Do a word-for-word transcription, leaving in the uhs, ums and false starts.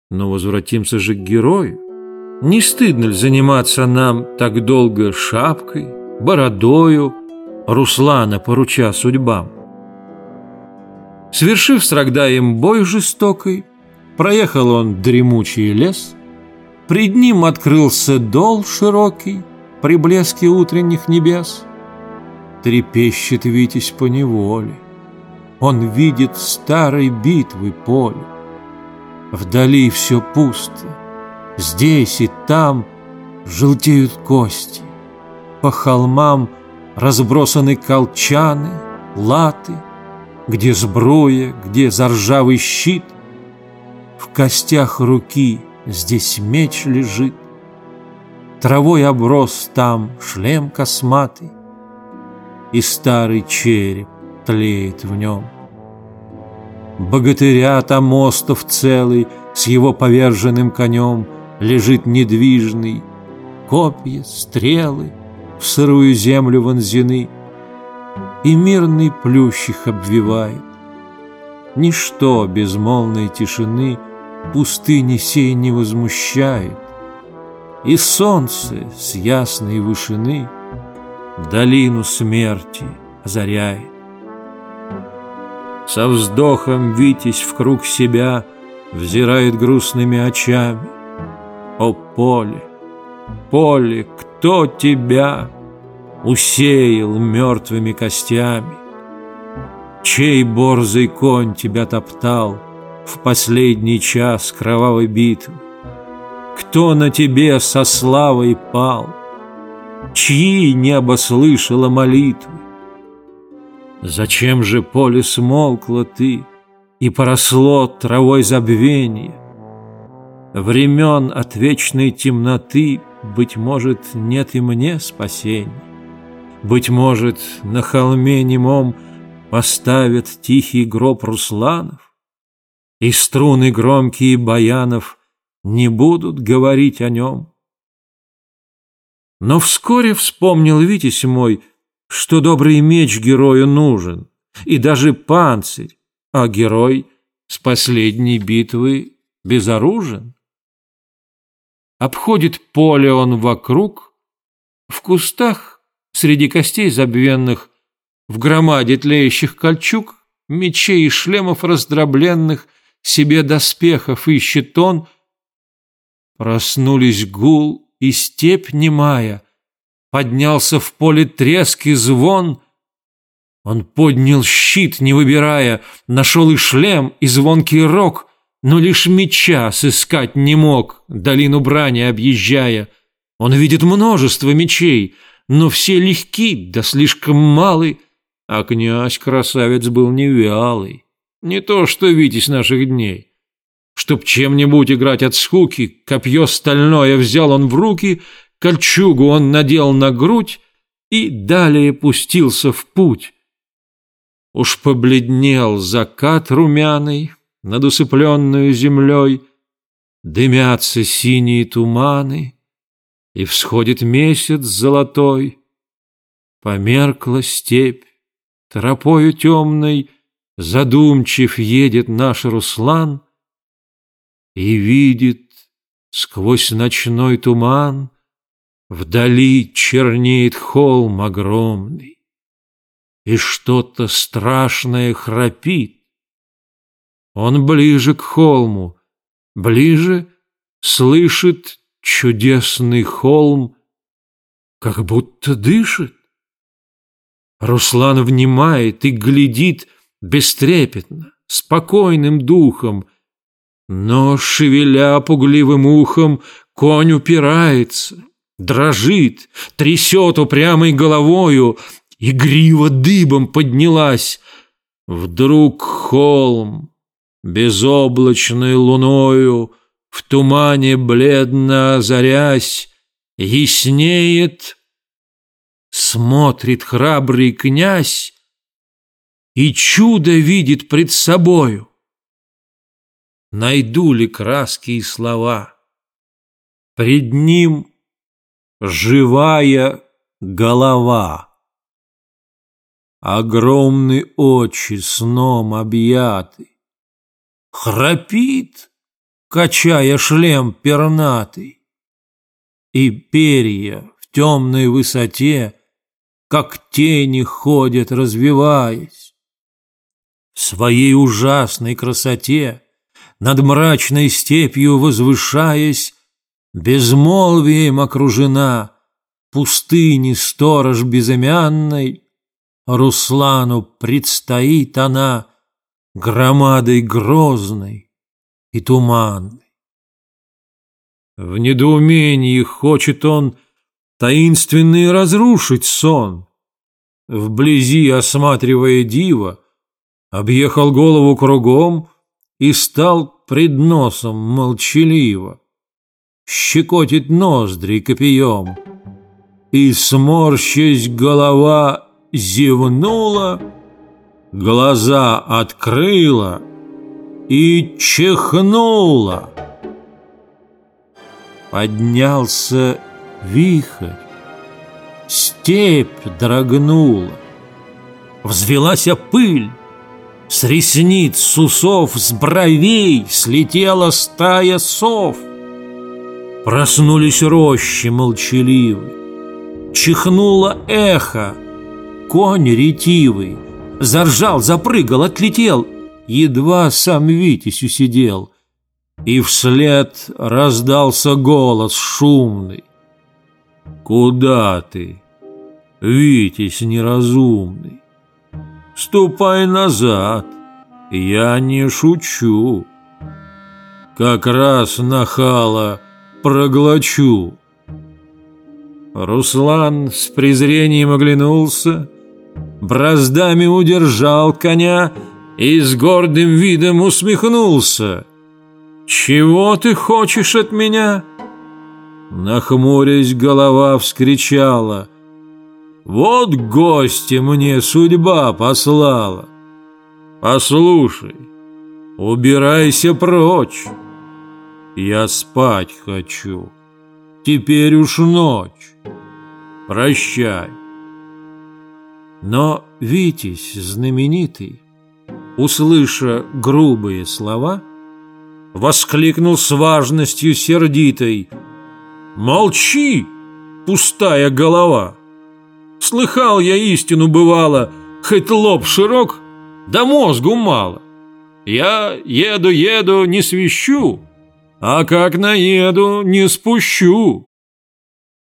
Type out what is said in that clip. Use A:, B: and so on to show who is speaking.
A: Но возвратимся же к герою. Не стыдно ли заниматься нам так долго шапкой, бородою, Руслана поруча судьбам? Свершив с Рогдаем бой жестокий, проехал он дремучий лес, пред ним открылся дол широкий при блеске утренних небес. Трепещет Витязь поневоле, он видит старой битвы поле. Вдали все пусто, здесь и там желтеют кости, по холмам разбросаны колчаны, латы, где сбруя, где заржавый щит. В костях руки здесь меч лежит, травой оброс там шлем косматый, и старый череп тлеет в нем. Богатыря там остов целый с его поверженным конем лежит недвижный, копья, стрелы в сырую землю вонзены, и мирный плющ их обвивает. Ничто безмолвной тишины пустыни сей не возмущает, и солнце с ясной вышины долину смерти озаряет. Со вздохом Витязь вкруг себя взирает грустными очами. О поле, поле, кто тебя усеял мертвыми костями? Чей борзый конь тебя топтал в последний час кровавой битвы? Кто на тебе со славой пал? Чьи небо слышало молитвы? Зачем же поле смолкло ты и поросло травой забвенья? Времен от вечной темноты, быть может, нет и мне спасения. Быть может, на холме немом поставят тихий гроб Русланов, и струны громкие баянов не будут говорить о нем. Но вскоре вспомнил Витязь мой, что добрый меч герою нужен, и даже панцирь, а герой с последней битвы безоружен. Обходит поле он вокруг, в кустах, среди костей забвенных, в громаде тлеющих кольчуг, мечей и шлемов раздробленных, себе доспехов ищет он. Проснулись гул и степь немая, поднялся в поле треск и звон. Он поднял щит, не выбирая, нашел и шлем, и звонкий рог, но лишь меча сыскать не мог, долину брани объезжая. Он видит множество мечей, но все легки, да слишком малы, а князь-красавец был не вялый, не то что Витязь наших дней. Чтоб чем-нибудь играть от скуки, копье стальное взял он в руки, кольчугу он надел на грудь и далее пустился в путь. Уж побледнел закат румяный над усыпленную землей, дымятся синие туманы, и всходит месяц золотой. Померкла степь, тропою темной задумчив едет наш Руслан и видит сквозь ночной туман вдали чернеет холм огромный, и что-то страшное храпит. Он ближе к холму, ближе слышит чудесный холм, как будто дышит. Руслан внимает и глядит бестрепетно, спокойным духом, но, шевеля пугливым ухом, конь упирается, дрожит, трясет упрямой головою, и грива дыбом поднялась. Вдруг холм, безоблачной луною, в тумане бледно озарясь, яснеет. Смотрит храбрый князь и чудо видит пред собою. Найду ли краски и слова? Пред ним живая голова. Огромные очи сном объяты. Храпит, качая шлем пернатый. И перья в темной высоте, как тени ходят, развиваясь. В своей ужасной красоте, над мрачной степью возвышаясь, безмолвием окружена, пустыни сторож безымянной, Руслану предстоит она громадой грозной и туманной. В недоумении хочет он таинственный разрушить сон. Вблизи, осматривая диво, объехал голову кругом и стал пред носом молчаливо. Щекотит ноздри копьем, и, сморщась, голова зевнула, глаза открыла и чихнула. Поднялся вихрь, степь дрогнула, взвелась пыль, с ресниц, с усов, с бровей слетела стая сов. Проснулись рощи молчаливые, чихнуло эхо, конь ретивый заржал, запрыгал, отлетел, едва сам Витязь усидел, и вслед раздался голос шумный: «Куда ты, Витязь неразумный? Ступай назад, я не шучу, как раз нахала проглочу». Руслан с презрением оглянулся, браздами удержал коня и с гордым видом усмехнулся. «Чего ты хочешь от меня?» Нахмурясь, голова вскричала: «Вот гости мне судьба послала. Послушай, убирайся прочь, я спать хочу, теперь уж ночь, прощай». Но Витязь знаменитый, услыша грубые слова, воскликнул с важностью сердитой: «Молчи, пустая голова! Слыхал я истину, бывало, хоть лоб широк, да мозгу мало. Я еду-еду, не свищу, а как наеду, не спущу.